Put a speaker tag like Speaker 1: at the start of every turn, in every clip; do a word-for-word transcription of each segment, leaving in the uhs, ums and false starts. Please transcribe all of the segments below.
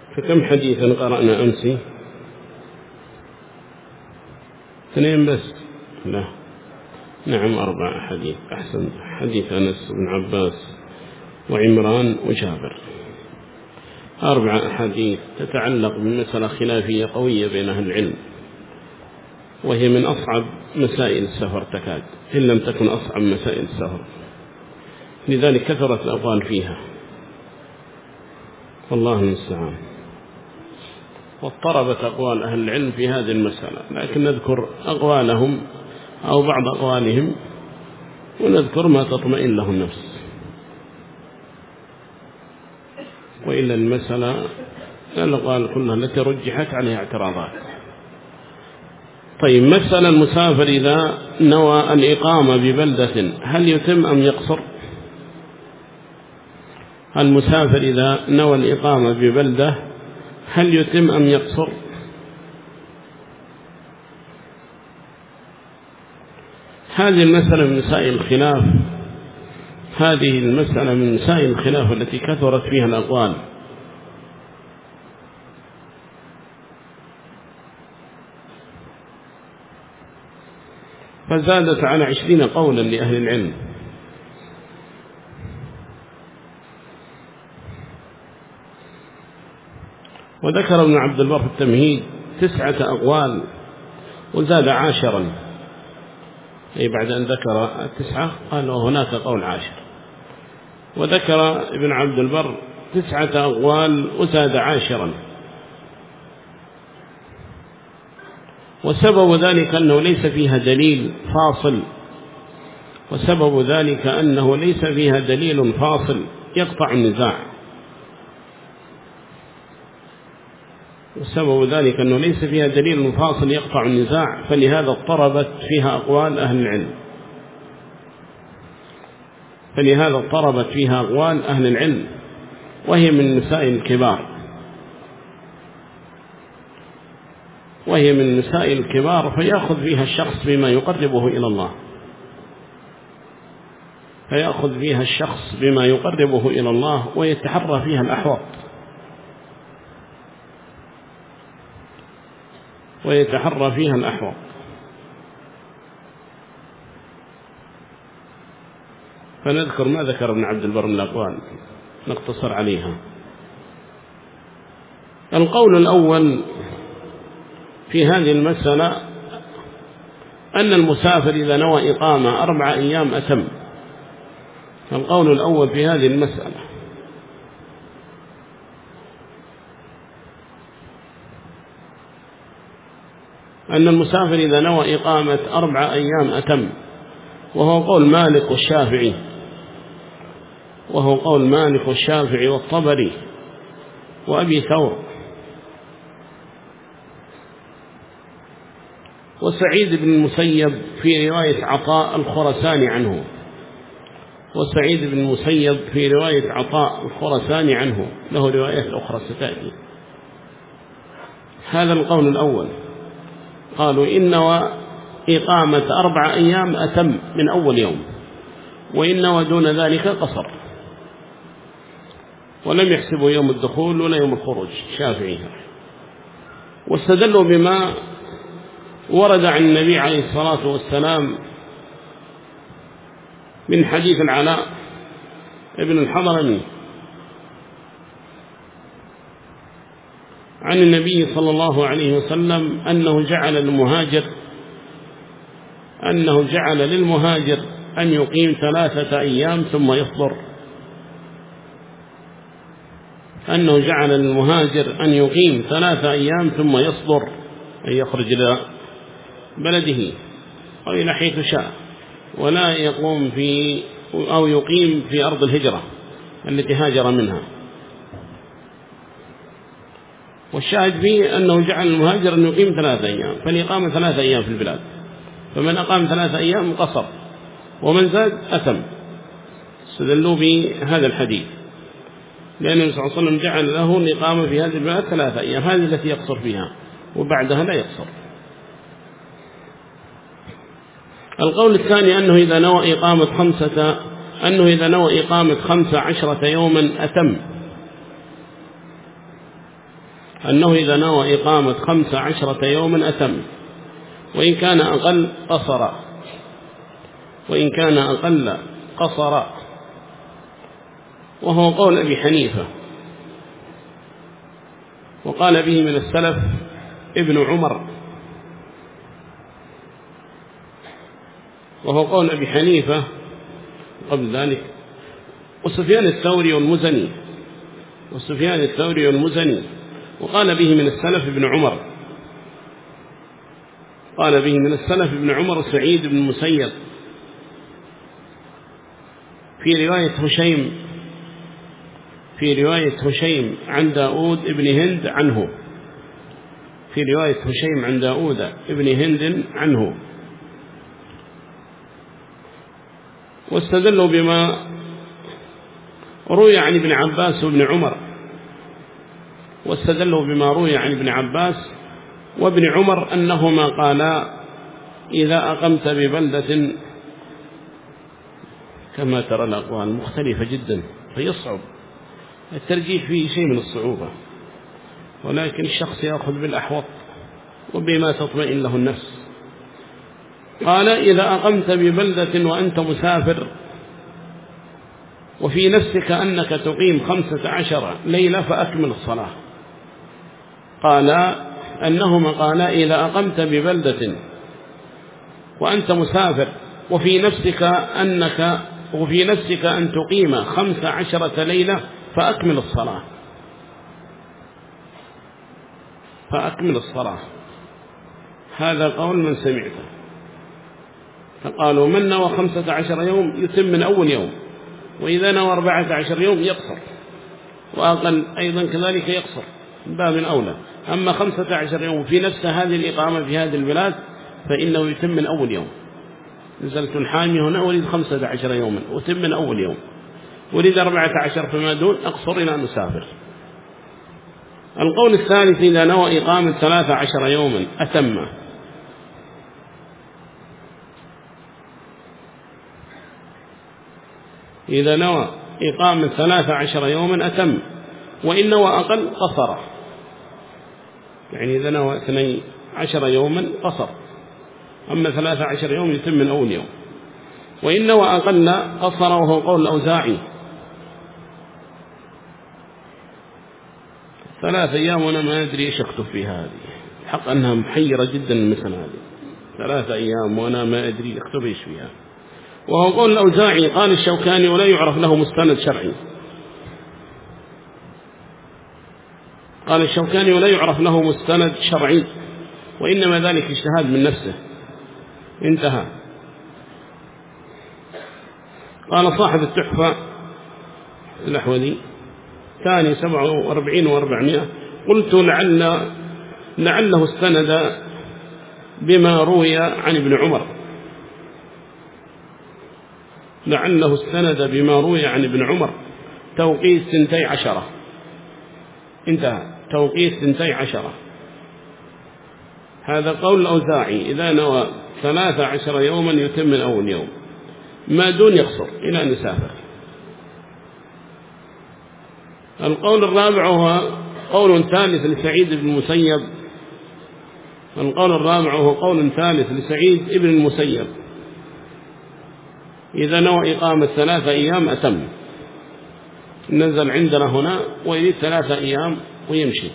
Speaker 1: فكم حديثا قرأنا أمسي؟ اثنين بس؟ لا، نعم أربع حديث. أحسن، حديث أنس بن عباس وعمران وجابر، أربع حديث تتعلق بمسألة خلافية قوية بين أهل العلم، وهي من أصعب مسائل السفر تكاد، إن لم تكن أصعب مسائل السفر، لذلك كثرت الأقوال فيها، والله المستعان. واضطربت أقوال أهل العلم في هذه المسألة، لكن نذكر أقوالهم أو بعض أقوالهم، ونذكر ما تطمئن له النفس، وإلا المسألة الأقوال كلها التي رجحت عليها اعتراضات. طيب، مسألة المسافر إذا نوى الإقامة ببلدة هل يتم أم يقصر؟ المسافر إذا نوى الإقامة ببلدة هل يتم أم يقصر؟ هذه المسألة من مسائل الخلاف، هذه المسألة من مسائل الخلاف التي كثرت فيها الأقوال. فزادت على عشرين قولا لأهل العلم. وذكر ابن عبد البر في التمهيد تسعة أقوال وزاد عاشرا، أي بعد أن ذكر التسعة قال وهناك قول عاشر. وذكر ابن عبد البر تسعة أقوال وزاد عاشرا، وسبب ذلك أنه ليس فيها دليل فاصل، وسبب ذلك أنه ليس فيها دليل فاصل يقطع النزاع، وسبب ذلك أنه ليس فيها دليل فاصل يقطع النزاع، فلهذا اضطربت فيها أقوال أهل العلم، فلهذا اضطربت فيها أقوال أهل العلم، وهي من مسائل الكبار، وهي من مسائل الكبار، فيأخذ فيها الشخص بما يقربه إلى الله، فيأخذ فيها الشخص بما يقربه إلى الله ويتحرى فيها الأحوط، ويتحرى فيها الأحوط. فنذكر ما ذكر ابن عبد البر من الأقوال، نقتصر عليها. القول الأول في هذه المسألة أن المسافر إذا نوى إقامة أربع أيام أتم. القول الأول في هذه المسألة أن المسافر إذا نوى إقامة أربع أيام أتم، وهو قول مالك والشافعي، وهو قول مالك والشافعي والطبري وأبي ثور وسعيد بن المسيب في رواية عطاء الخرساني عنه، وسعيد بن المسيب في رواية عطاء الخرساني عنه، له روايات أخرى ستأتي. هذا القول الأول، قالوا إن إقامة أربع أيام أتم من أول يوم، وإن ودون ذلك قصر، ولم يحسبوا يوم الدخول ولا يوم الخروج شافعي. واستدلوا بما ورد عن النبي عليه الصلاة والسلام من حديث العلاء ابن الحضرمي عن النبي صلى الله عليه وسلم أنه جعل المهاجر أنه جعل للمهاجر أن يقيم ثلاثة أيام ثم يصبر، أنه جعل للمهاجر أن يقيم ثلاثة أيام ثم يصبر، أن يخرج إلى بلده أو إلى حيث شاء، ولا يقوم في أو يقيم في أرض الهجرة التي هاجر منها. والشاهد فيه أنه جعل المهاجر أن يقيم ثلاثة أيام، فالإقامة ثلاثة أيام في البلاد، فمن أقام ثلاثة أيام قصر، ومن زاد أتم. استدلوا بهذا الحديث لأن النبي صلى الله عليه وسلم جعل له الإقامة في هذه البلاد ثلاثة أيام، هذه التي يقصر فيها، وبعدها لا يقصر. القول الثاني أنه إذا نوى إقامة خمسة أنه إذا نوى إقامة خمسة عشرة يوما أتم، أنه إذا نوى إقامة خمس عشرة يوما أتم، وإن كان أقل قصر، وإن كان أقل قصر، وهو قول أبي حنيفة، وقال به من السلف ابن عمر، وهو قول أبي حنيفة قبل ذلك، وسفيان الثوري والمزني، وسفيان الثوري والمزني، وقال به من السلف ابن عمر، قال به من السلف ابن عمر سعيد بن المسيب. في رواية هشيم في رواية هشيم عن داود ابن هند عنه في رواية هشيم عن داود ابن هند عنه واستدلوا بما روي عن ابن عباس وابن عمر واستدلوا بما روي عن ابن عباس وابن عمر أنهما قالا إذا أقمت ببلدة، كما ترى الأقوال مختلفة جدا، فيصعب الترجيح فيه شيء من الصعوبة، ولكن الشخص يأخذ بالأحوط وبما تطمئن له النفس. قال إذا أقمت ببلدة وأنت مسافر وفي نفسك أنك تقيم خمسة عشر ليلة فأكمل الصلاة. قال أنهما قالا إذا أقمت ببلدة وأنت مسافر وفي نفسك أنك وفي نفسك أن تقيم خمس عشرة ليلة فأكمل الصلاة فأكمل الصلاة هذا قول من سمعته. فقالوا من نوى خمسة عشر يوم يتم من أول يوم، وإذا نوى أربعة عشر يوم يقصر، وأقل أيضا كذلك يقصر باب أولى. أما خمسة عشر يوم في نفس هذه الإقامة في هذه البلاد فإنه يتم من أول يوم. نزلت الحامي هنا أريد خمسة عشر يوما وتم من أول يوم، أريد أربعة عشر فما دون أقصر إلى أن أسافر. القول الثالث إذا نوى إقامة ثلاثة عشر يوما أتم. إذا نوى إقامة ثلاثة عشر يوما أتم، وإن نوى أقل قصر، يعني إذا نوى اثني عشر يوما قصر، أما ثلاثة عشر يوم يتم من أول يوم. وإن نوى أقل قصر، وهو قول الأوزاعي، ثلاثة أيام وأنا ما أدري إيش أكتب فيها هذه، حق أنها محيرة جدا مثل هذه، ثلاثة أيام وأنا ما أدري أكتب إيش فيها. وهو قول الأوزاعي. قال الشوكاني ولا يعرف له مستند شرعي. قال الشوكاني ولا يعرف له مستند شرعي، وإنما ذلك اجتهاد من نفسه، انتهى. قال صاحب التحفة الأحوذي ثاني سبعة وأربعين وأربعمائة، قلت لعل لعله استند بما روي عن ابن عمر لعله استند بما روي عن ابن عمر توقيت سنتي عشرة، انتهى، توقيت سنتي عشرة. هذا قول الأوزاعي، إذا نوى ثلاثة عشر يوما يتم من أول يوم، ما دون يقصر إلى أن يسافر. القول الرابع هو قول ثالث لسعيد بن المسيب القول الرابع هو قول ثالث لسعيد بن المسيب إذا نوى إقامة ثلاثة أيام أتم، نزل عندنا هنا ويريد ثلاثة أيام ويمشي،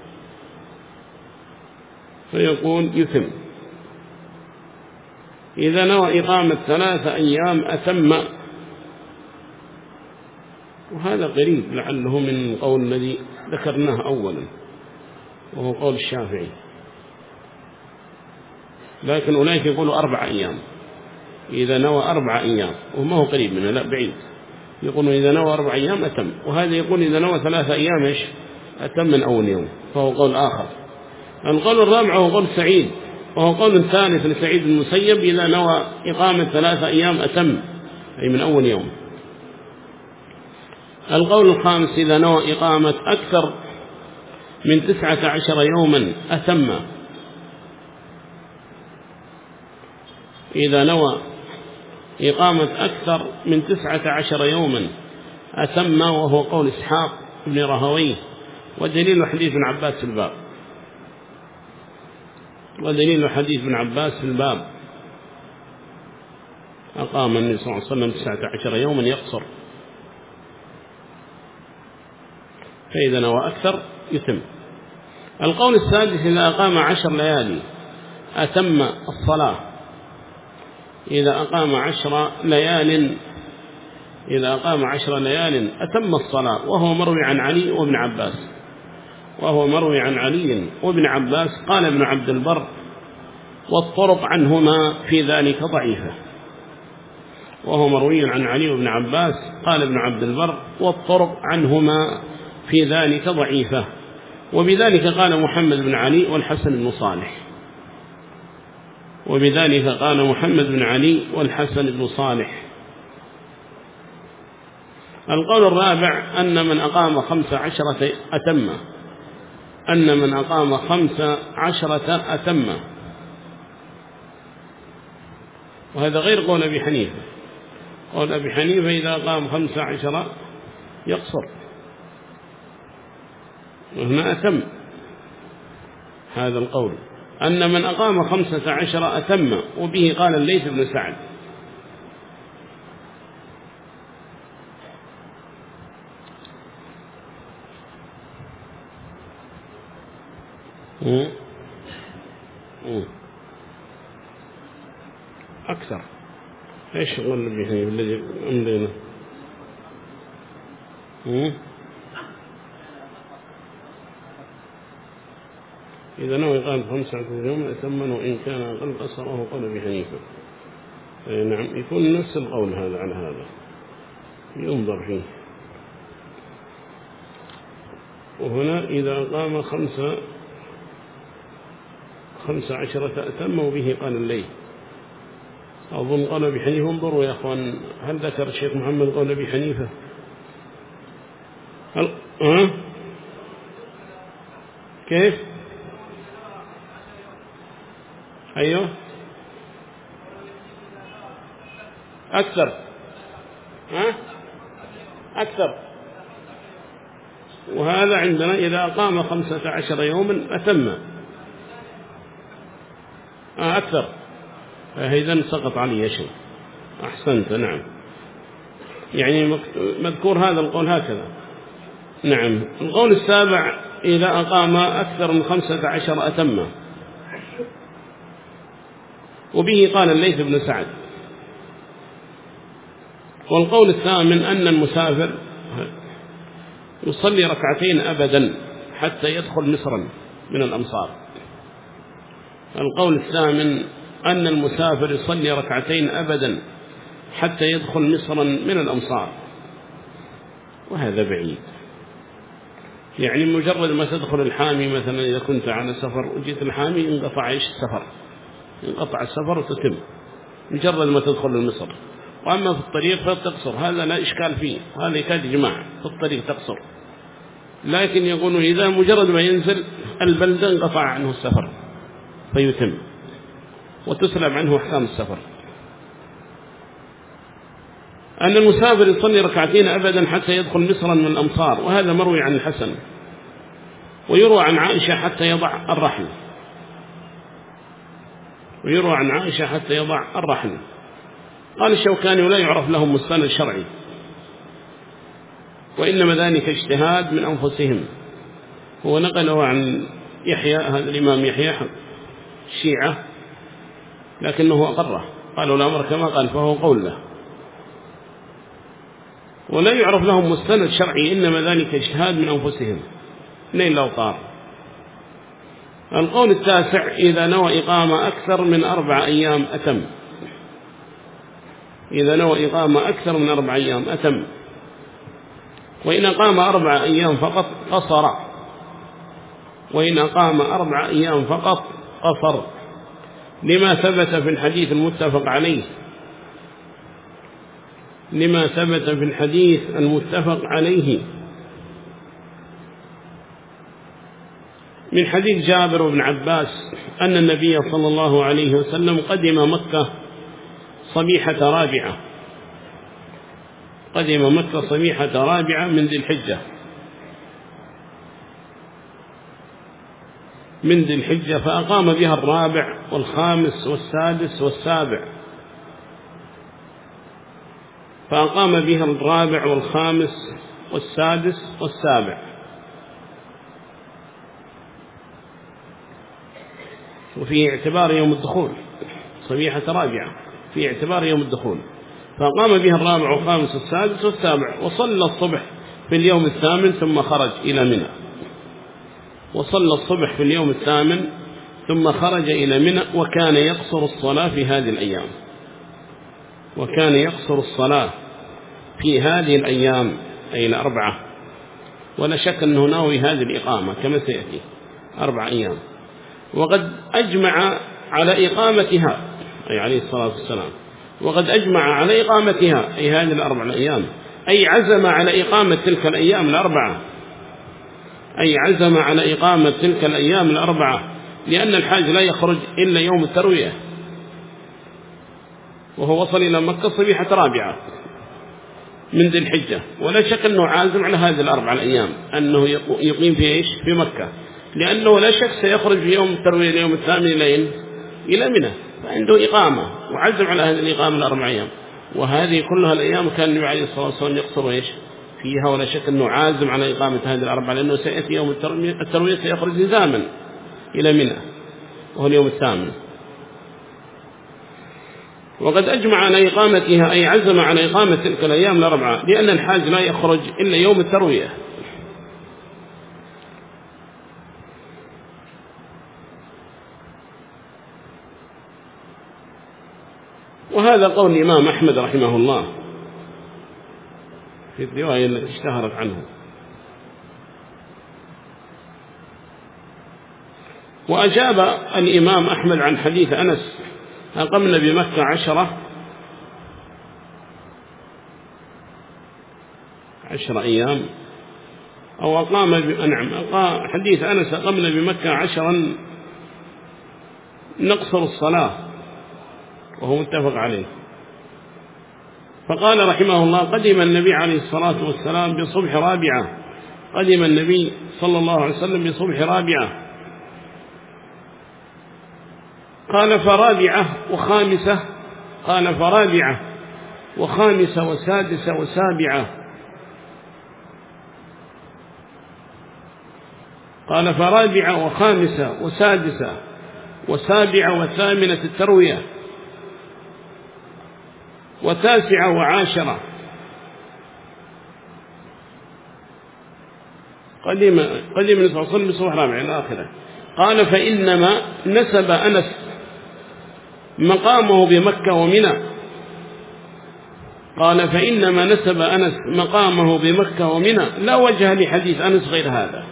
Speaker 1: فيقول يتم. إذا نوى إقامة ثلاثة أيام أتم، وهذا قريب لعله من قول الذي ذكرناه أولا وهو قول الشافعي، لكن أولئك يقولوا أربع أيام. إذا نوى أربع أيام، وما هو قريب منه، لا بعيد، يقولون إذا نوى أربع أيام أتم، وهذا يقول إذا نوى ثلاثة أيام إيش أتم من أول يوم، فهو قول آخر. القول الرابع هو قول سعيد، وهو قول ثالث لسعيد المسيب إذا نوى إقامة ثلاثة أيام أتم، أي من أول يوم. القول الخامس إذا نوى إقامة أكثر من تسعة عشر يوما أتم. إذا نوى إقامة أكثر من تسعة عشر يوما أتم، وهو قول إسحاق بن رهويه، ودليل حديث ابن عباس في الباب ودليل حديث ابن عباس في الباب أقام النبي صلى الله عليه وسلم تسعة عشر يوما يقصر، فإذا نوى أكثر يتم. القول السادس إذا أقام عشر ليالي أتم الصلاة. إذا أقام عشر ليال إذا أقام عشر ليال أتم الصلاة، وهو مروي عن علي وابن عباس وهو مروي عن علي وابن عباس. قال ابن عبد البر والطرق عنهما في ذلك ضعيفة. وهو مروي عن علي وابن عباس. قال ابن عبد البر والطرق عنهما في ذلك ضعيفة. وبذلك قال محمد بن علي والحسن بن صالح وبذلك قال محمد بن علي والحسن بن صالح. القول الرابع أن من أقام خمس عشرة أتم أن من أقام خمس عشرة أتم وهذا غير قول أبي حنيفة. قول أبي حنيفة إذا أقام خمس عشرة يقصر، وهنا أتم. هذا القول أن من أقام خمسة عشر أتم، وبه قال الليث بن سعد. أكثر. إيش قول أبي حنيفة الذي أمدينا؟ إذا نوى قال خمسة يوم أتمن، وإن كان أقل قصره قول أبي حنيفة. نعم، يكون نفس القول هذا على هذا، ينظر فيه. وهنا إذا قام خمسة خمسة عشرة أتم، وبه قال الليل. أظن قول أبي حنيفة. انظروا يا أخوان، هل ذكر الشيخ محمد قول أبي حنيفة؟ هل أه؟ كيف؟ أيوه أكثر. ها أكثر. وهذا عندنا إذا أقام خمسة عشر يوما أتم. آه أكثر. فإذا سقط علي شيء. أحسنت. نعم، يعني مذكور هذا القول هكذا. نعم. القول السابع إذا أقام أكثر من خمسة عشر أتم، وبه قال الليث بن سعد. والقول الثامن أن المسافر يصلي ركعتين أبدا حتى يدخل مصرا من الأمصار. القول الثامن أن المسافر يصلي ركعتين أبدا حتى يدخل مصرا من الأمصار، وهذا بعيد. يعني مجرد ما تدخل الحامي مثلا، إذا كنت على سفر وجيت الحامي انقطع إيش السفر، انقطع السفر وتتم مجرد ما تدخل المصر. وأما في الطريق فتقصر، هذا لا إشكال فيه، هذا يكاد جماعة في الطريق تقصر. لكن يقولون إذا مجرد ما ينزل البلدة انقطع عنه السفر فيتم وتسلم عنه أحكام السفر. أن المسافر يصلي ركعتين أبدا حتى يدخل مصرا من الأمصار، وهذا مروي عن الحسن. ويروى عن عائشة حتى يضع الرحل ويروى عن عائشة حتى يضع الرحل. قال الشوكاني ولا يعرف لهم مستند شرعي، وإنما ذلك اجتهاد من أنفسهم. هو نقله عن يحيى، هذا الإمام يحيى الشيعة، لكنه أقره، قالوا الأمر كما قال فهو قول له، ولا يعرف لهم مستند شرعي، إنما ذلك اجتهاد من أنفسهم نيل الأوطار. القول التاسع إذا نوى إقامة أكثر من أربع أيام أتم. إذا نوى إقامة أكثر من أربع أيام أتم، وإن أقام أربع أيام فقط قصر، وإن أقام أربع أيام فقط قصر، لما ثبت في الحديث المتفق عليه لما ثبت في الحديث المتفق عليه من حديث جابر بن عباس أن النبي صلى الله عليه وسلم قدم مكة صبيحة رابعة قدم مكة صبيحة رابعة من ذي الحجة، من ذي الحجة فأقام بها الرابع والخامس والسادس والسابع فأقام بها الرابع والخامس والسادس والسابع. وفي اعتبار يوم الدخول صبيحة رابعة في اعتبار يوم الدخول، فقام بها الرابع والخامس والسادس والسابع. وصلى الصبح في اليوم الثامن ثم خرج إلى منى وصلى الصبح في اليوم الثامن ثم خرج إلى منى. وكان يقصر الصلاة في هذه الأيام وكان يقصر الصلاة في هذه الأيام أي الأربعة، ولا شك أنه ناوي هذه الإقامة كما سيأتي أربع أيام. وقد أجمع على إقامتها أي عليه الصلاة والسلام وقد أجمع على إقامتها أي هذه الأربع الأيام، أي عزم على إقامة تلك الأيام الأربعة أي عزم على إقامة تلك الأيام الأربعة، لأن الحاج لا يخرج إلا يوم التروية، وهو وصل إلى مكة صبيحة رابعة من ذي الحجة. ولا شك أنه عازم على هذه الأربع الأيام أنه يقيم في إيش في مكة، لأنه لا شك سيخرج في يوم التروية اليوم الثامن إلى إلى منى، فعنده إقامة وعزم على هذه الإقامة الأربع أيام. وهذه كلها الأيام كان النبي عليه الصلاة والسلام يقصر إيش فيها، ولا شك أنه عازم على إقامة هذه الأربعة، لأنه سيأتي يوم التروية سيخرج لزاما إلى منى وهو اليوم الثامن. وقد أجمع على إقامتها أي عزم على إقامة تلك الأيام الأربعة، لأن الحاج لا يخرج إلا يوم التروية. وهذا قول الإمام أحمد رحمه الله في الرواية التي اشتهرت عنه. وأجاب الإمام أحمد عن حديث أنس أقمنا بمكة عشرة عشر أيام أو أقام نعم حديث أنس أقمنا بمكة عشرا نقصر الصلاة، وهو متفق عليه. فقال رحمه الله قدم النبي عليه الصلاة والسلام بصبح رابعة قدم النبي صلى الله عليه وسلم بصبح رابعة قال فرابعة وخامسة قال فرابعة وخامسة وسادسة وسابعة قال فرابعة وخامسة وسادسة وسابعة وثامنة التروية وتاسعة وعاشرة. قدم قدم النبي صلى الله عليه وسلم بصبح رابعة إلى آخره. قال فإنما نسب أنس مقامه بمكة ومنى قال فإنما نسب أنس مقامه بمكة ومنى لا وجه لحديث أنس غير هذا.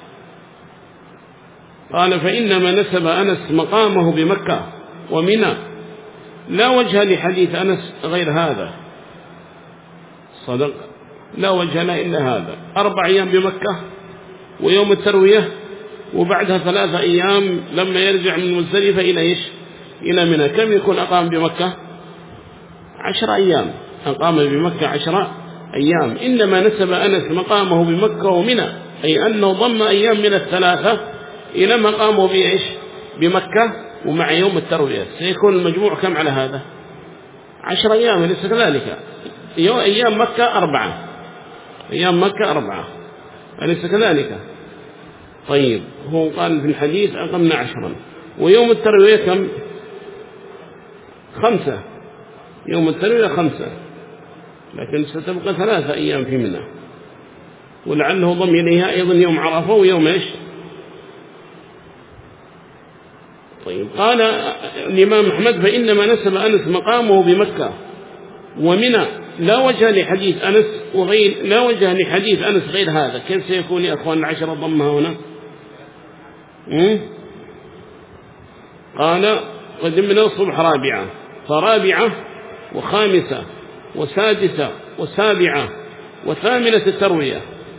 Speaker 1: قال فإنما نسب أنس مقامه بمكة ومنى لا وجه لحديث أنس غير هذا. صدق لا وجه له إلا هذا. أربع أيام بمكة ويوم التروية وبعدها ثلاثة أيام لما يرجع من مزدلفة إلى إيش إلى منى. كم يكون أقام بمكة عشر أيام أقام بمكة عشر أيام. إنما نسب أنس مقامه بمكة ومنى أي أنه ضم أيام من الثلاثة إلى مقامه بإيش بمكة ومع يوم التروية سيكون المجموع كم على هذا عشر أيام. ليس كذلك أيام مكة أربعة أيام مكة أربعة أليس كذلك؟ طيب هو قال في الحديث أقمنا عشرا ويوم التروية كم خمسة يوم التروية خمسة لكن ستبقى ثلاثة أيام في منى ولعله ضم إليها أيضا يوم عرفة ويوم إيش. طيب قال الإمام أحمد فإنما نسب أنس مقامه بمكة ومنى لا وجه لحديث أنس وغير لا وجه لحديث أنس غير هذا. كيف سيكون يا أخوان العشرة ضمها هنا؟ م? قال قدمنا الصبح رابعة فرابعة وخامسة وسادسة وسابعة وثامنة التروية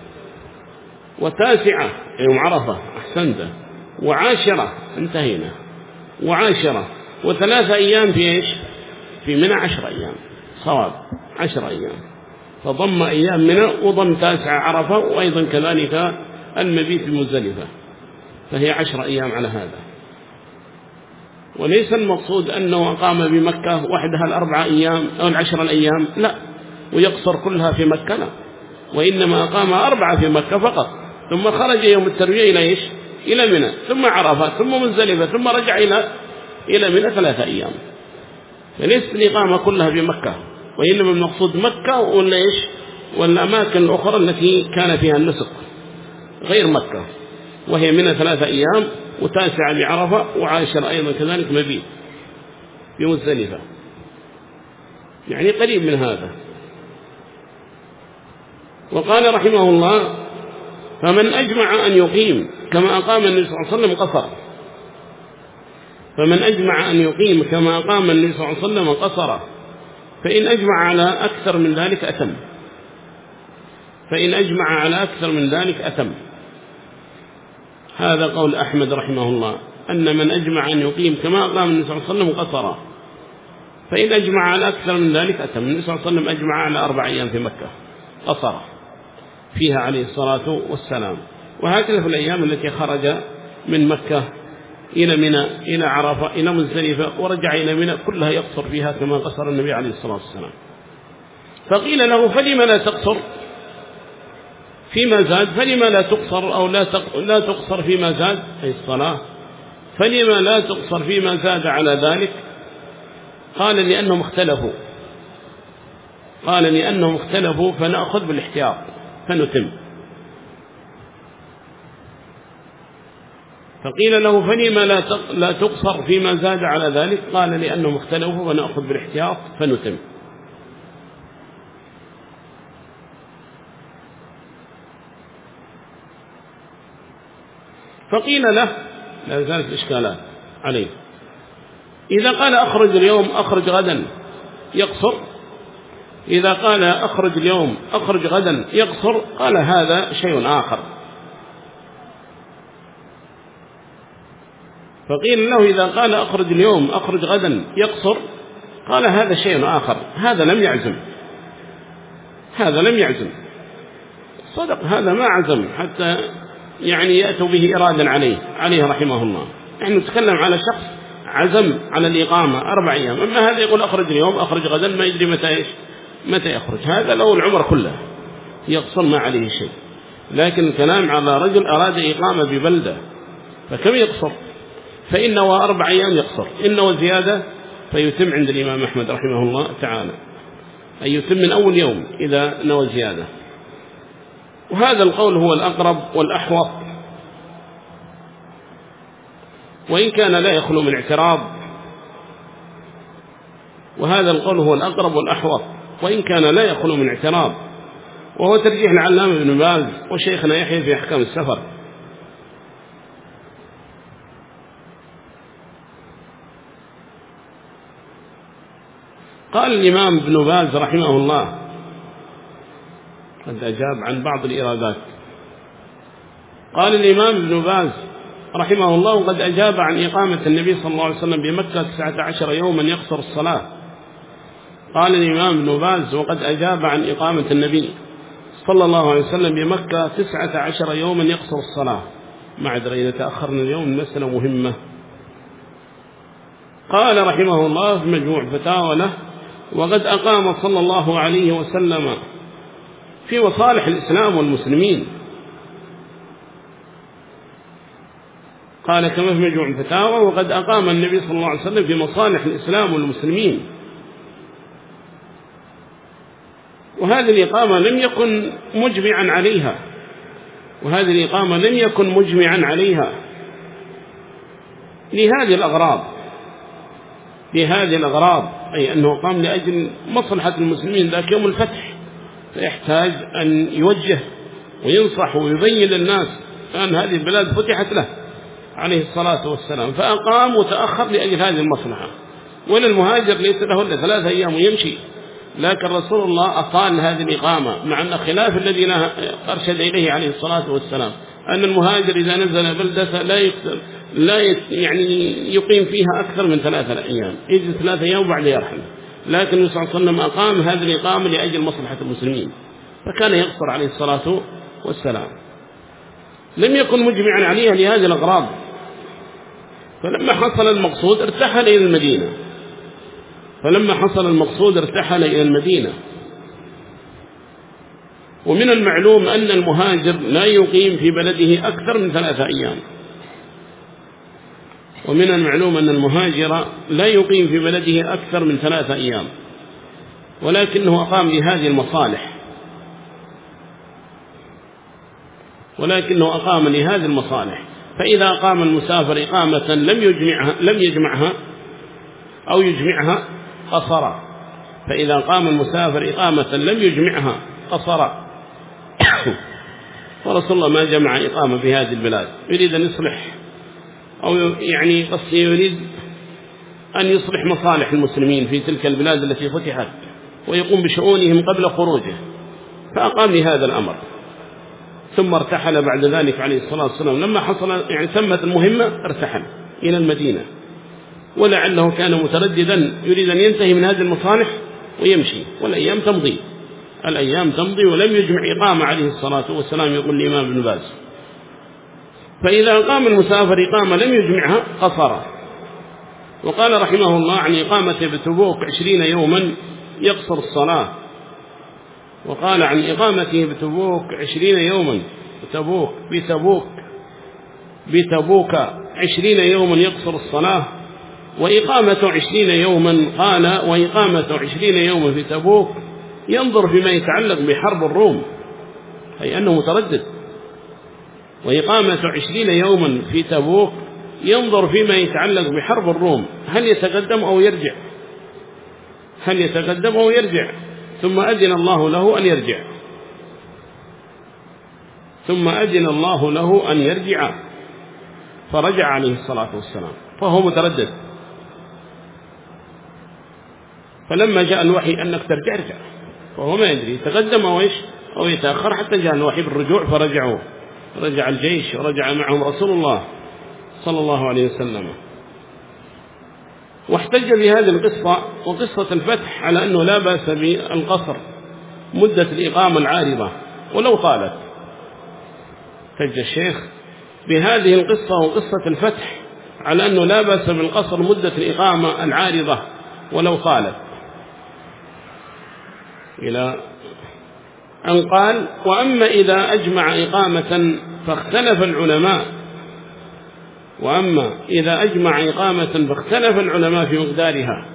Speaker 1: وتاسعة يوم عرفة أحسنت وعاشرة انتهينا وعاشرة وثلاثة أيام في إيش في منى عشر أيام صواب عشر أيام. فضم أيام منى وضم تاسعة عرفة وأيضا كذلك المبيت المزدلفة. فهي عشر أيام على هذا. وليس المقصود أنه أقام بمكة وحدها الأربع أيام أو العشر الأيام، لا، ويقصر كلها في مكة، لا، وإنما أقام أربعة في مكة فقط، ثم خرج يوم التروية إلى إيش؟ إلى منى، ثم عرفات، ثم مزدلفة، ثم رجع إلى إلى منى ثلاثة أيام. فليست الإقامة كلها في مكة، وإنما المقصود مكة ولا إيش؟ والأماكن الأخرى التي كان فيها النسك غير مكة، وهي منى ثلاثة أيام، وتاسعة بعرفة، وعاشر أيضا كذلك مبيت بمزدلفة، يعني قريب من هذا. وقال رحمه الله: فمن أجمع أن يقيم كما أقام النبي صلى الله عليه وسلم قصر. فمن أجمع أن يقيم كما أقام النبي صلى الله عليه وسلم قصر، فإن أجمع على أكثر من ذلك أتم. فإن أجمع على أكثر من ذلك أتم. هذا قول أحمد رحمه الله، أن من أجمع أن يقيم كما أقام النبي صلى الله عليه وسلم قصر، فإن أجمع على أكثر من ذلك أتم. النبي صلى الله عليه وسلم أجمع على أربع أيام في مكة قصر فيها عليه الصلاة والسلام، وهكذا في الأيام التي خرج من مكة إلى منى، إلى عرفة، إلى مزدلفة، ورجع إلى منى، كلها يقصر فيها كما قصر النبي عليه الصلاة والسلام. فقيل له: فلما لا تقصر فيما زاد؟ فلما لا تقصر أو لا لا تقصر فيما زاد أي الصلاة؟ فلما لا تقصر فيما زاد على ذلك؟ قال: لأنهم اختلفوا. قال: لأنهم اختلفوا فنأخذ بالاحتياط فنتم. فقيل له: فلما لا لا تقصر فيما زاد على ذلك؟ قال: لأنهم اختلفوا فنأخذ بالاحتياط فنتم. فقيل له: لا زالت الإشكالات عليه، إذا قال أخرج اليوم أخرج غدا يقصر؟ إذا قال أخرج اليوم أخرج غدا يقصر؟ قال: هذا شيء آخر. فقيل له: إذا قال أخرج اليوم أخرج غدا يقصر؟ قال: هذا شيء آخر، هذا لم يعزم، هذا لم يعزم. صدق، هذا ما عزم حتى يعني يأتوا به إرادا عليه عليه رحمه الله. يعني نتكلم على شخص عزم على الإقامة أربع أيام، أما هذا يقول أخرج اليوم أخرج غدا ما يدري متى إيش متى يخرج، هذا له العمر كله يقصر ما عليه شيء. لكن الكلام على رجل أراد إقامة ببلدة، فكم يقصر؟ فإن نوى أربع أيام يقصر، إن نوى زيادة فيتم عند الإمام أحمد رحمه الله تعالى، أي يتم من أول يوم إذا نوى زيادة. وهذا القول هو الأقرب والأحوط، وإن كان لا يخلو من اعتراض. وهذا القول هو الأقرب والأحوط وإن كان لا يخلو من اعتراض، وهو ترجيح العلامة ابن باز وشيخنا يحيى في أحكام السفر. قال الإمام ابن باز رحمه الله، قد أجاب عن بعض الإرادات. قال الإمام ابن باز رحمه الله: قد أجاب عن إقامة النبي صلى الله عليه وسلم بمكة تسعة عشر يوما يقصر الصلاة. قال الإمام ابن باز: وقد أجاب عن إقامة النبي صلى الله عليه وسلم بمكة تسعة عشر يوما يقصر الصلاة. ما عذر إذا تأخرنا اليوم، المسألة مهمة. قال رحمه الله في مجموع فتاوى له: وقد أقام صلى الله عليه وسلم في مصالح الإسلام والمسلمين. قال كما في مجموع الفتاوى: وقد أقام النبي صلى الله عليه وسلم في مصالح الإسلام والمسلمين. وهذه الإقامة لم يكن مجمعا عليها، وهذه الإقامة لم يكن مجمعا عليها لهذه الأغراض لهذه الأغراض أي أنه قام لأجل مصلحة المسلمين ذاك يوم الفتح، فيحتاج أن يوجه وينصح ويبين للناس أن هذه البلاد فتحت له عليه الصلاة والسلام، فأقام وتأخر لأجل هذه المصلحة. وللمهاجر ليس له إلا ثلاثة أيام ويمشي، لكن رسول الله أطال هذه الإقامة، مع أن خلاف الذي أرشد إليه عليه الصلاة والسلام أن المهاجر إذا نزل بلدة لا يكتب لا يعني يقيم فيها أكثر من ثلاثة أيام، يجي ثلاثة أيام بعد يرحل. لكن النبي صلى الله عليه وسلم أقام هذه الإقامة لأجل مصلحة المسلمين، فكان يقصر عليه الصلاة والسلام. لم يكن مجمعا عليها لهذه الأغراض. فلما حصل المقصود ارتحل إلى المدينة فلما حصل المقصود ارتحل إلى المدينة. ومن المعلوم أن المهاجر لا يقيم في بلده أكثر من ثلاثة أيام ومن المعلوم أن المهاجر لا يقيم في بلده أكثر من ثلاثة أيام ولكنه أقام لهذه المصالح ولكنه أقام لهذه المصالح فإذا أقام المسافر إقامة لم يجمعها لم يجمعها أو يجمعها قصر فإذا قام المسافر إقامة لم يجمعها قصر. ورسول الله ما جمع إقامة في هذه البلاد يريد أن يصلح أو يعني قصدي يريد أن يصلح مصالح المسلمين في تلك البلاد التي فتحت ويقوم بشؤونهم قبل خروجه فأقام لهذا الأمر. ثم ارتحل بعد ذلك عليه الصلاة والسلام لما حصل يعني تمت المهمة ارتحل إلى المدينة ولعله كان مترددا يريد أن ينتهي من هذه المصالح ويمشي والأيام تمضي الأيام تمضي ولم يجمع إقامة عليه الصلاة والسلام. يقول الإمام ابن باز فإذا قام المسافر إقامة لم يجمعها قصر. وقال رحمه الله عن إقامة بتبوك عشرين يوما يقصر الصلاة. وقال عن إقامته بتبوك عشرين يوما بتبوك بتبوك بتبوك عشرين يوما يقصر الصلاة. وإقامة عشرين يوما قال وإقامة عشرين يوما في تبوك ينظر فيما يتعلق بحرب الروم أي أنه متردد. وإقامة عشرين يوما في تبوك ينظر فيما يتعلق بحرب الروم هل يتقدم أو يرجع هل يتقدم أو يرجع ثم أذن الله له أن يرجع ثم أذن الله له أن يرجع فرجع عليه الصلاة والسلام فهو متردد. فلما جاء الوحي أنك ترجع ارجع فهو ما يدري يتقدم أو إيش أو يتأخر حتى جاء الوحي بالرجوع فرجعوا رجع الجيش ورجع معهم رسول الله صلى الله عليه وسلم. واحتج بهذه القصة وقصة الفتح على أنه لا بأس بالقصر مدة الإقامة العارضة ولو طالت. احتج الشيخ بهذه القصة وقصة الفتح على أنه لا بأس بالقصر مدة الإقامة العارضة ولو طالت إلى أن قال وأما إذا أجمع إقامة فاختلف العلماء وأما إذا أجمع إقامة فاختلف العلماء في مقدارها.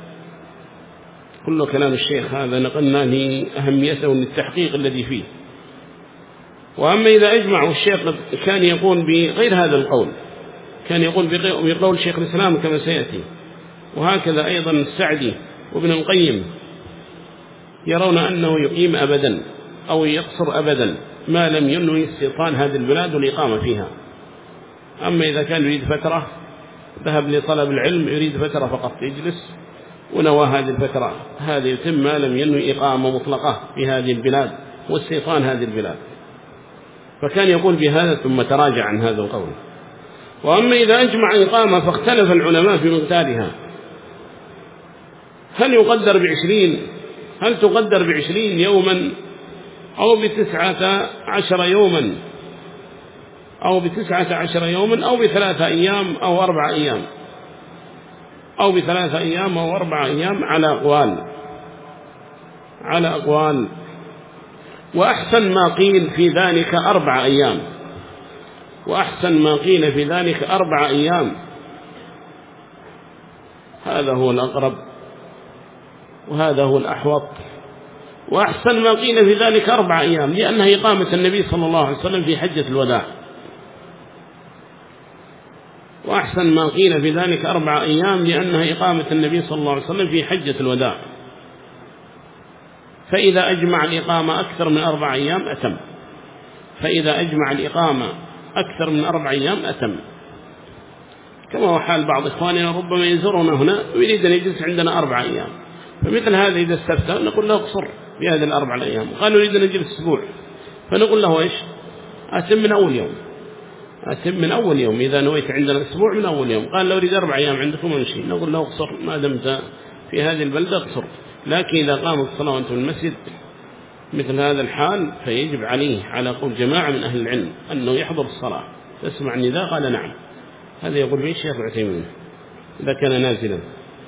Speaker 1: كل كلام الشيخ هذا نقلنا لأهميته للتحقيق الذي فيه. وأما إذا أجمع الشيخ كان يقول بغير هذا القول كان يقول بقول شيخ الإسلام كما سيأتي وهكذا أيضا السعدي وابن القيم يرون أنه يقيم أبدا أو يقصر أبدا ما لم ينوي استيطان هذه البلاد والإقامة فيها. أما إذا كان يريد فترة ذهب لطلب العلم يريد فترة فقط يجلس ونوى هذه الفترة هذا يتم ما لم ينوي إقامة مطلقة في هذه البلاد واستيطان هذه البلاد. فكان يقول بهذا ثم تراجع عن هذا القول. وأما إذا أجمع إقامة فاختلف العلماء في مقدارها هل يقدر بعشرين هل تقدر بعشرين يوما أو بتسعة عشر يوما أو بتسعة عشر يوما أو بثلاثة أيام أو أربع أيام أو بثلاثة أيام أو أربع أيام على أقوال على أقوال. وأحسن ما قيل في ذلك أربع أيام وأحسن ما قيل في ذلك أربع أيام هذا هو الأقرب وهذا هو الأحوط. وأحسن ما قيل في ذلك أربع أيام لأنها إقامة النبي صلى الله عليه وسلم في حجة الوداع. وأحسن ما قيل في ذلك أربع أيام لأنها إقامة النبي صلى الله عليه وسلم في حجة الوداع. فإذا أجمع الإقامة أكثر من أربع أيام أتم فإذا أجمع الإقامة أكثر من أربع أيام أتم. كما هو حال بعض إخواننا ربما يزورنا هنا ويريد أن يجلس عندنا أربع أيام فمثل هذا إذا استفتى نقول له اقصر في هذه الأربع أيام. قالوا يريد أن يجلس أسبوع فنقول له إيش أتم من أول يوم أتم من أول يوم إذا نويت عندنا أسبوع من أول يوم. قال لو يريد أربع أيام عندكم ونشي نقول له اقصر ما دمت في هذه البلدة اقصر. لكن إذا قامت الصلاة وأنت في المسجد مثل هذا الحال فيجب عليه على قول جماعة من أهل العلم أنه يحضر الصلاة. تسمع النداء؟ قال نعم. هذا يقول به الشيخ عثيمين إذا كان نازلا،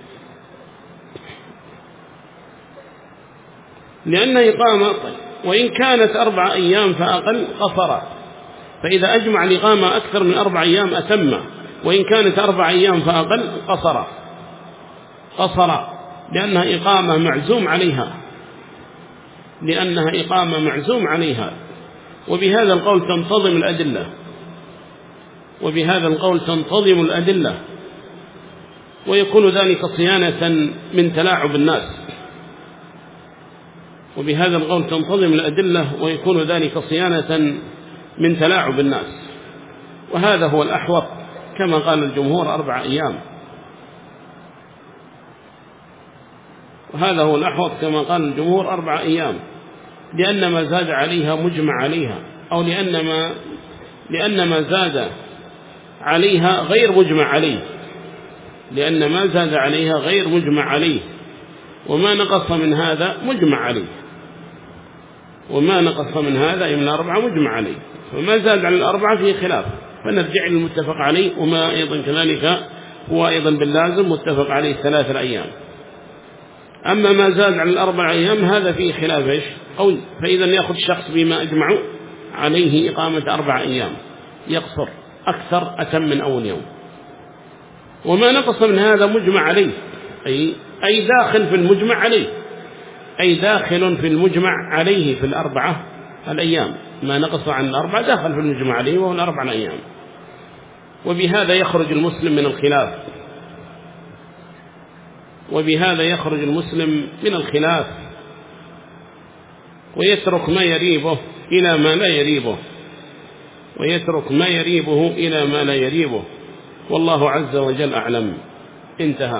Speaker 1: لأن إقامة وإن كانت أربع أيام فأقل قصر، فإذا أجمع الإقامة أكثر من أربع أيام أتم، وإن كانت أربع أيام فأقل قصر قصر لأنها إقامة معزوم عليها لأنها إقامة معزوم عليها وبهذا القول تنتظم الأدلة وبهذا القول تنتظم الأدلة ويكون ذلك صيانة من تلاعب الناس وبهذا القول تنتظم الأدلة ويكون ذلك صيانة من تلاعب الناس. وهذا هو الأحوط كما قال الجمهور أربع أيام وهذا هو الأحوط كما قال الجمهور أربع أيام لأن ما زاد عليها مجمع عليها أو لأن ما, لأن ما زاد عليها غير مجمع عليه لأن ما زاد عليها غير مجمع عليه وما نقص من هذا مجمع عليه وما نقص من هذا من أربعة مجمع عليه وما زاد على الأربعة فيه خلاف فنرجع للمتفق عليه وما أيضا كذلك هو أيضا باللازم متفق عليه ثلاثة أيام. أما ما زاد على الأربع أيام هذا فيه خلاف إيش قوي فإذا يأخذ شخص بما أجمعوا عليه إقامة أربع أيام يقصر أكثر أتم من أول يوم وما نقص من هذا مجمع عليه أي, أي داخل في المجمع عليه أي داخل في المجمع عليه في الأربعة الأيام ما نقص عن الأربعة داخل في المجمع عليه وهو الأربعة الأيام. وبهذا يخرج المسلم من الخلاف وبهذا يخرج المسلم من الخلاف ويترك ما يريبه إلى ما لا يريبه ويترك ما يريبه إلى ما لا يريبه والله عز وجل أعلم. انتهى.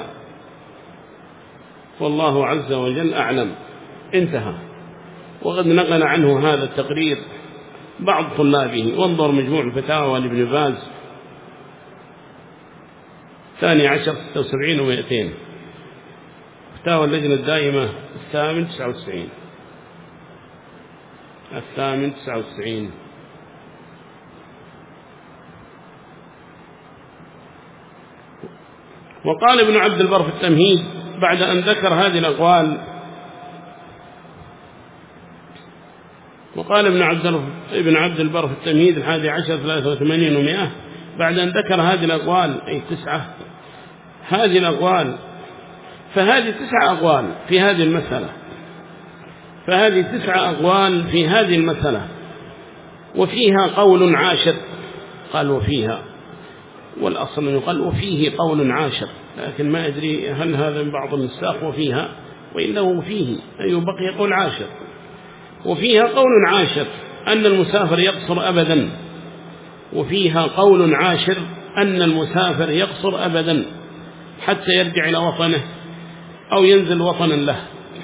Speaker 1: والله عز وجل أعلم. انتهى. وقد نقل عنه هذا التقرير بعض طلابه وانظر مجموع الفتاوى لابن باز ثاني عشر ستة وسبعين ومئتين فتاوى اللجنة الدائمة الثامن تسعة وتسعين الثامن تسعة وتسعين. وقال ابن عبد البر في التمهيد بعد أن ذكر هذه الأقوال وقال ابن عبد ابن عبد البر في التمهيد الحادي عشر ثلاثة وثمانين ومئة بعد أن ذكر هذه الأقوال أي تسعة هذه الأقوال فهذه تسعة أقوال في هذه المسألة فهذه تسعة أقوال في هذه المسألة وفيها قول عاشر قال وفيها والأصل يقال وفيه قول عاشر لكن ما أدري هل هذا من بعض النساخ وفيها وإنه فيه أي بقي قول عاشر. وفيها قول عاشر أن المسافر يقصر أبدا وفيها قول عاشر أن المسافر يقصر أبدا حتى يرجع إلى وطنه أو ينزل وطنا له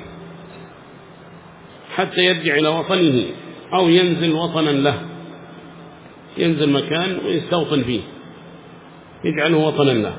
Speaker 1: حتى يرجع إلى وطنه أو ينزل وطنا له ينزل مكان ويستوطن فيه يجعله وطنا له.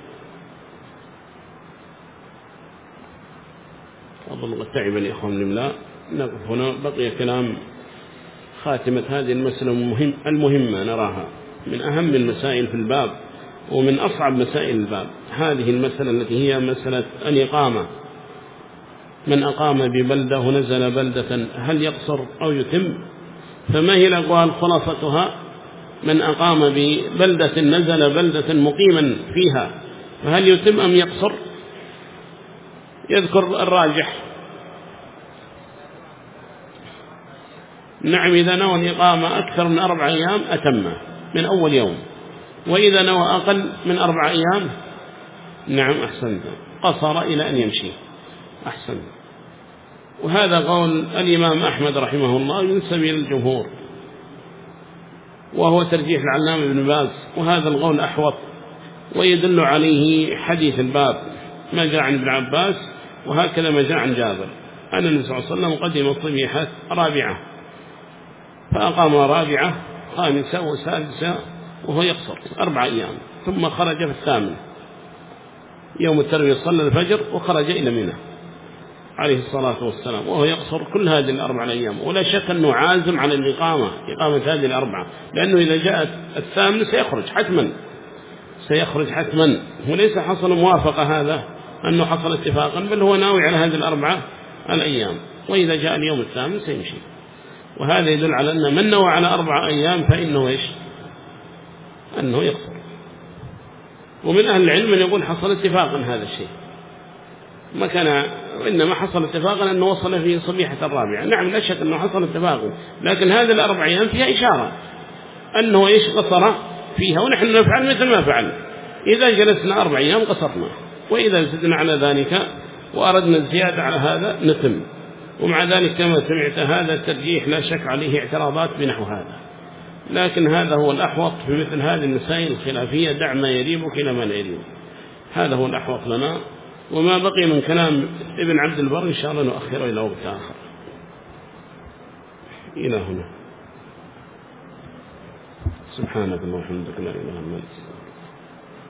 Speaker 1: أظن قد تعب الإخوان الإملاء نقف هنا. بقي كلام خاتمة هذه المسألة المهم المهمة نراها من أهم المسائل في الباب ومن أصعب مسائل الباب هذه المسألة التي هي مسألة الإقامة. من أقام ببلدة ونزل بلدة هل يقصر أو يتم؟ فما هي الأقوال خلاصتها؟ من أقام ببلدة نزل بلدة مقيما فيها فهل يتم أم يقصر؟ يذكر الراجح نعم إذا نوى الإقامة أكثر من أربع أيام أتم من أول يوم وإذا نوى أقل من أربع أيام نعم أحسنت قصر إلى أن يمشي أحسن. وهذا قول الإمام أحمد رحمه الله ينسب إلى الجمهور وهو ترجيح العلامة ابن باز وهذا القول أحوط ويدل عليه حديث الباب ما جاء عن ابن عباس وهكذا ما جاء عن جابر أن النبي صلى الله عليه وسلم قدم الصبيحة رابعة فأقام رابعة خامسة وسادسة وهو يقصر أربع أيام ثم خرج في الثامن يوم التروية صلى الفجر وخرج إلى منى عليه الصلاة والسلام، وهو يقصر كل هذه الأربع أيام، ولا شك أنه عازم على الإقامة إقامة هذه الأربعة، لأنه إذا جاءت الثامن سيخرج حتما سيخرج حتما. وليس حصل موافقة هذا أنه حصل اتفاقا، بل هو ناوي على هذه الأربعة الأيام، وإذا جاء اليوم الثامن سيمشي. وهذا يدل على أن من نوى على أربع أيام فإنه إيش؟ أنه يقصر. ومن أهل العلم من يقول حصل اتفاقا هذا الشيء، ما كان، إنما حصل اتفاقا أنه وصل في صبيحة الرابعة. نعم لا شك أنه حصل اتفاقا، لكن هذه الأربع أيام فيها إشارة أنه إيش قصر فيها، ونحن نفعل مثل ما فعل. إذا جلسنا أربع أيام قصرنا، وإذا زدنا على ذلك وأردنا الزيادة على هذا نتم. ومع ذلك كما سمعت هذا الترجيح لا شك عليه اعتراضات بنحو هذا، لكن هذا هو الأحوط في مثل هذه المسائل الخلافية. دع ما يريبك إلى ما لا يريبك، هذا هو الأحوط لنا. وما بقي من كلام ابن عبد البر إن شاء الله نؤخره إلى وقت آخر. إلى هنا، سبحانك اللهم وبحمدك لا إله إلا أنت.